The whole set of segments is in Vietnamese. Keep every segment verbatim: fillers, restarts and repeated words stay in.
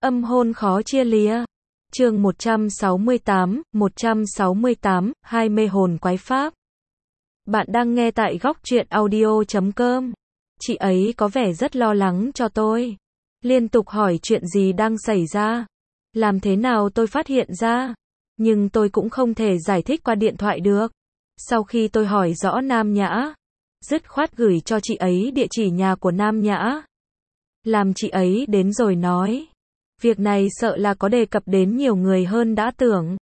Âm hôn khó chia lìa. Chương một trăm sáu mươi tám, một trăm sáu mươi tám, hai mê hồn quái pháp. Bạn đang nghe tại góc truyện audio chấm com. Chị ấy có vẻ rất lo lắng cho tôi. Liên tục hỏi chuyện gì đang xảy ra. Làm thế nào tôi phát hiện ra. Nhưng tôi cũng không thể giải thích qua điện thoại được. Sau khi tôi hỏi rõ Nam Nhã, dứt khoát gửi cho chị ấy địa chỉ nhà của Nam Nhã. Làm chị ấy đến rồi nói. Việc này sợ là có đề cập đến nhiều người hơn đã tưởng.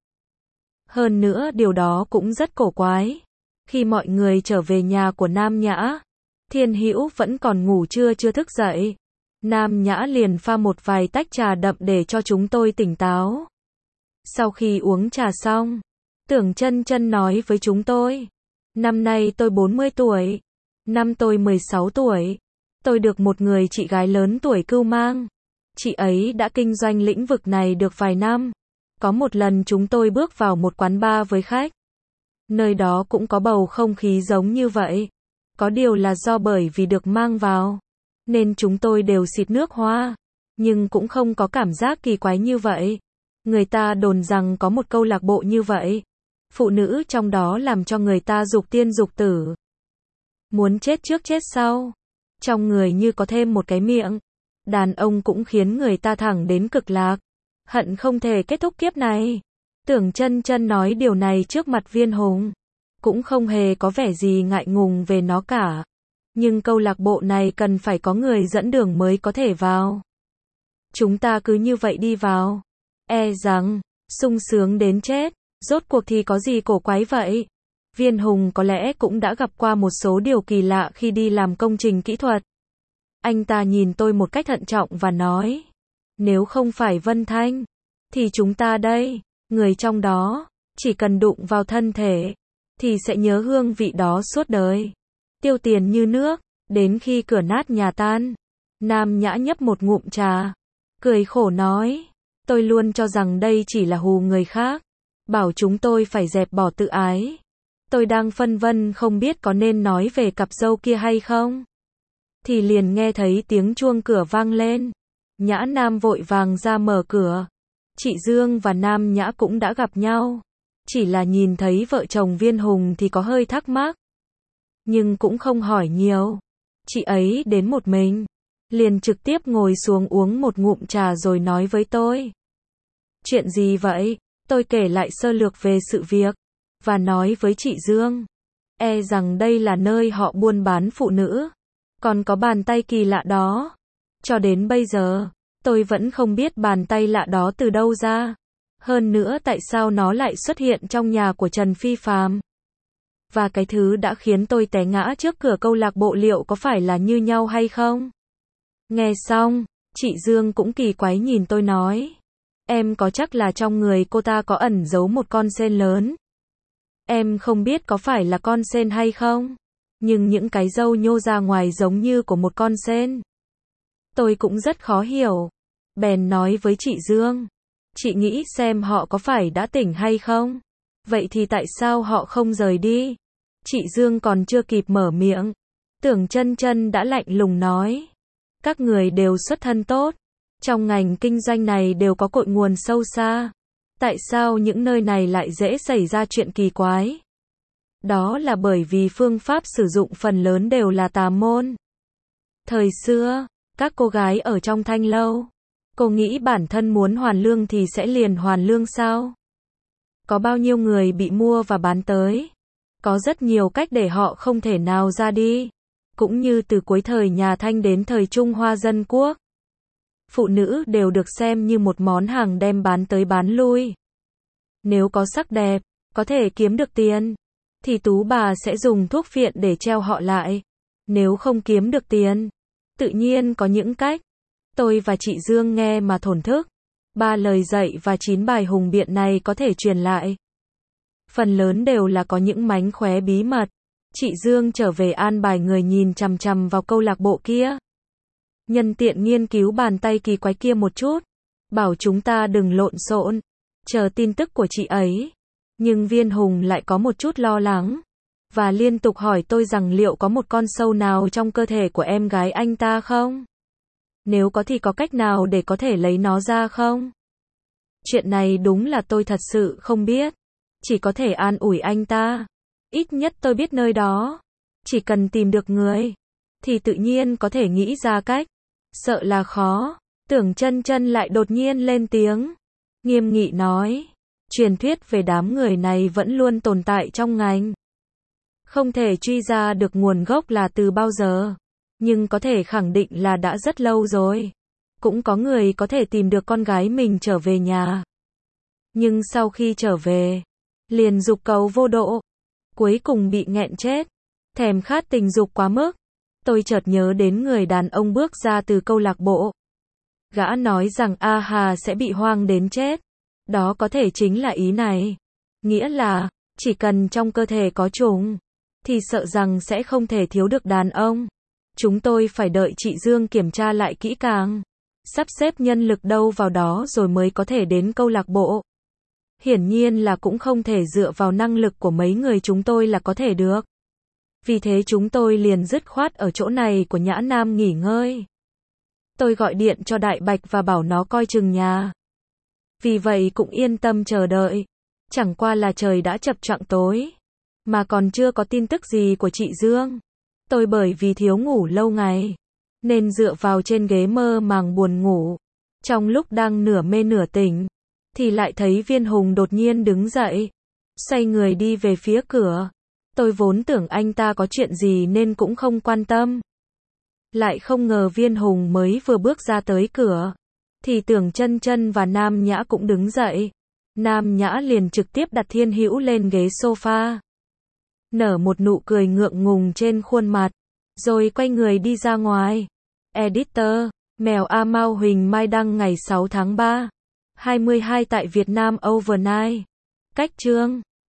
Hơn nữa điều đó cũng rất cổ quái. Khi mọi người trở về nhà của Nam Nhã, Thiên Hữu vẫn còn ngủ trưa chưa thức dậy. Nam Nhã liền pha một vài tách trà đậm để cho chúng tôi tỉnh táo. Sau khi uống trà xong, Tưởng Chân Chân nói với chúng tôi. Năm nay tôi bốn mươi tuổi. Năm tôi mười sáu tuổi. Tôi được một người chị gái lớn tuổi cưu mang. Chị ấy đã kinh doanh lĩnh vực này được vài năm. Có một lần chúng tôi bước vào một quán bar với khách. Nơi đó cũng có bầu không khí giống như vậy. Có điều là do bởi vì được mang vào, nên chúng tôi đều xịt nước hoa. Nhưng cũng không có cảm giác kỳ quái như vậy. Người ta đồn rằng có một câu lạc bộ như vậy. Phụ nữ trong đó làm cho người ta dục tiên dục tử. Muốn chết trước chết sau. Trong người như có thêm một cái miệng. Đàn ông cũng khiến người ta thẳng đến cực lạc. Hận không thể kết thúc kiếp này. Tưởng Chân Chân nói điều này trước mặt Viên Hùng. Cũng không hề có vẻ gì ngại ngùng về nó cả. Nhưng câu lạc bộ này cần phải có người dẫn đường mới có thể vào. Chúng ta cứ như vậy đi vào. E rằng, sung sướng đến chết. Rốt cuộc thì có gì cổ quái vậy? Viên Hùng có lẽ cũng đã gặp qua một số điều kỳ lạ khi đi làm công trình kỹ thuật. Anh ta nhìn tôi một cách thận trọng và nói. Nếu không phải Vân Thanh, thì chúng ta đây, người trong đó, chỉ cần đụng vào thân thể, thì sẽ nhớ hương vị đó suốt đời. Tiêu tiền như nước, đến khi cửa nát nhà tan. Nam Nhã nhấp một ngụm trà, cười khổ nói. Tôi luôn cho rằng đây chỉ là hù người khác. Bảo chúng tôi phải dẹp bỏ tự ái. Tôi đang phân vân không biết có nên nói về cặp dâu kia hay không. Thì liền nghe thấy tiếng chuông cửa vang lên. Nhã Nam vội vàng ra mở cửa. Chị Dương và Nam Nhã cũng đã gặp nhau. Chỉ là nhìn thấy vợ chồng Viên Hùng thì có hơi thắc mắc. Nhưng cũng không hỏi nhiều. Chị ấy đến một mình. Liền trực tiếp ngồi xuống uống một ngụm trà rồi nói với tôi. Chuyện gì vậy? Tôi kể lại sơ lược về sự việc. Và nói với chị Dương. E rằng đây là nơi họ buôn bán phụ nữ. Còn có bàn tay kỳ lạ đó. Cho đến bây giờ, tôi vẫn không biết bàn tay lạ đó từ đâu ra. Hơn nữa tại sao nó lại xuất hiện trong nhà của Trần Phi Phàm. Và cái thứ đã khiến tôi té ngã trước cửa câu lạc bộ liệu có phải là như nhau hay không? Nghe xong, chị Dương cũng kỳ quái nhìn tôi nói. Em có chắc là trong người cô ta có ẩn giấu một con sên lớn? Em không biết có phải là con sên hay không? Nhưng những cái râu nhô ra ngoài giống như của một con sên. Tôi cũng rất khó hiểu. Bèn nói với chị Dương. Chị nghĩ xem họ có phải đã tỉnh hay không? Vậy thì tại sao họ không rời đi? Chị Dương còn chưa kịp mở miệng. Tưởng Chân Chân đã lạnh lùng nói. Các người đều xuất thân tốt. Trong ngành kinh doanh này đều có cội nguồn sâu xa. Tại sao những nơi này lại dễ xảy ra chuyện kỳ quái? Đó là bởi vì phương pháp sử dụng phần lớn đều là tà môn. Thời xưa, các cô gái ở trong thanh lâu, cô nghĩ bản thân muốn hoàn lương thì sẽ liền hoàn lương sao? Có bao nhiêu người bị mua và bán tới? Có rất nhiều cách để họ không thể nào ra đi. Cũng như từ cuối thời nhà Thanh đến thời Trung Hoa dân quốc. Phụ nữ đều được xem như một món hàng đem bán tới bán lui. Nếu có sắc đẹp, có thể kiếm được tiền, thì tú bà sẽ dùng thuốc phiện để treo họ lại. Nếu không kiếm được tiền, tự nhiên có những cách. Tôi và chị Dương nghe mà thổn thức. Ba lời dạy và chín bài hùng biện này có thể truyền lại. Phần lớn đều là có những mánh khóe bí mật. Chị Dương trở về an bài người nhìn chằm chằm vào câu lạc bộ kia. Nhân tiện nghiên cứu bàn tay kỳ quái kia một chút. Bảo chúng ta đừng lộn xộn. Chờ tin tức của chị ấy. Nhưng Viên Hùng lại có một chút lo lắng. Và liên tục hỏi tôi rằng liệu có một con sâu nào trong cơ thể của em gái anh ta không? Nếu có thì có cách nào để có thể lấy nó ra không? Chuyện này đúng là tôi thật sự không biết. Chỉ có thể an ủi anh ta. Ít nhất tôi biết nơi đó. Chỉ cần tìm được người, thì tự nhiên có thể nghĩ ra cách. Sợ là khó. Tưởng Chân Chân lại đột nhiên lên tiếng. Nghiêm nghị nói. Truyền thuyết về đám người này vẫn luôn tồn tại trong ngành. Không thể truy ra được nguồn gốc là từ bao giờ. Nhưng có thể khẳng định là đã rất lâu rồi. Cũng có người có thể tìm được con gái mình trở về nhà. Nhưng sau khi trở về, liền dục cầu vô độ. Cuối cùng bị nghẹn chết. Thèm khát tình dục quá mức. Tôi chợt nhớ đến người đàn ông bước ra từ câu lạc bộ. Gã nói rằng A Hà sẽ bị hoang đến chết. Đó có thể chính là ý này. Nghĩa là, chỉ cần trong cơ thể có trùng, thì sợ rằng sẽ không thể thiếu được đàn ông. Chúng tôi phải đợi chị Dương kiểm tra lại kỹ càng. Sắp xếp nhân lực đâu vào đó rồi mới có thể đến câu lạc bộ. Hiển nhiên là cũng không thể dựa vào năng lực của mấy người chúng tôi là có thể được. Vì thế chúng tôi liền dứt khoát ở chỗ này của Nhã Nam nghỉ ngơi. Tôi gọi điện cho Đại Bạch và bảo nó coi chừng nhà. Vì vậy cũng yên tâm chờ đợi. Chẳng qua là trời đã chập choạng tối, mà còn chưa có tin tức gì của chị Dương. Tôi bởi vì thiếu ngủ lâu ngày, nên dựa vào trên ghế mơ màng buồn ngủ. Trong lúc đang nửa mê nửa tỉnh, thì lại thấy Viên Hùng đột nhiên đứng dậy, xoay người đi về phía cửa. Tôi vốn tưởng anh ta có chuyện gì nên cũng không quan tâm. Lại không ngờ Viên Hùng mới vừa bước ra tới cửa, thì Tưởng Chân Chân và Nam Nhã cũng đứng dậy. Nam Nhã liền trực tiếp đặt Thiên Hữu lên ghế sofa, nở một nụ cười ngượng ngùng trên khuôn mặt, rồi quay người đi ra ngoài. Editor, Mèo A Mao Huỳnh Mai đăng ngày sáu tháng ba, hai mươi hai tại Việt Nam Overnight. Cách chương